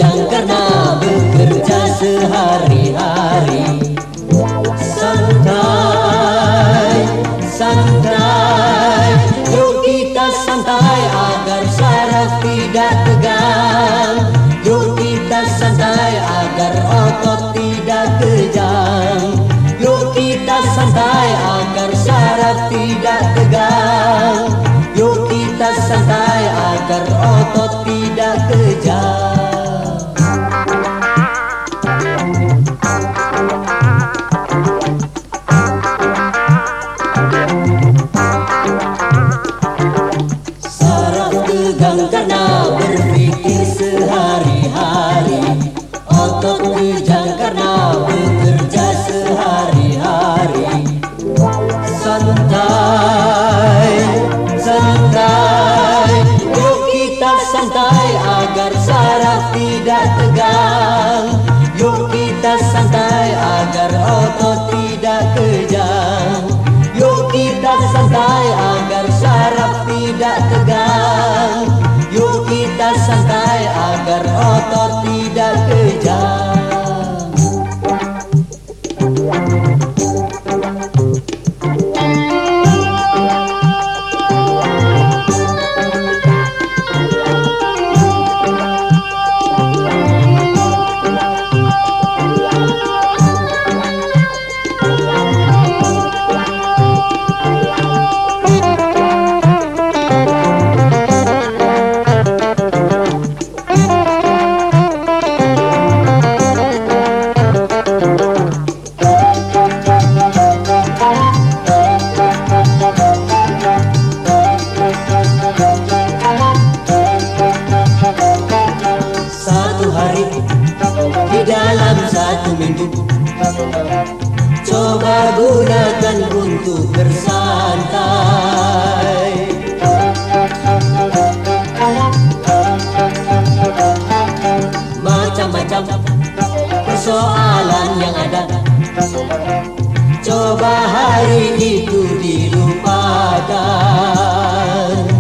kejang karena bekerja sehari-hari. Santai, santai, yuk kita santai agar saraf tidak tegang. Yuk kita santai agar otot tidak kejang. Yuk kita santai agar saraf tidak tegang. Yuk kita santai agar otot tidak kejang. Saraf tegang karena berpikir sehari-hari. Otot kejang karena bekerja sehari-hari. Santai, santai, yuk kita santai agar saraf tidak tegang. Yuk kita santai agar otot tidak kejang. Yuk kita santai agar saraf tidak tegang. Yuk kita santai agar otot tidak kejang. Di dalam satu minggu, coba gunakan untuk bersantai. Macam-macam persoalan yang ada, coba hari itu dilupakan.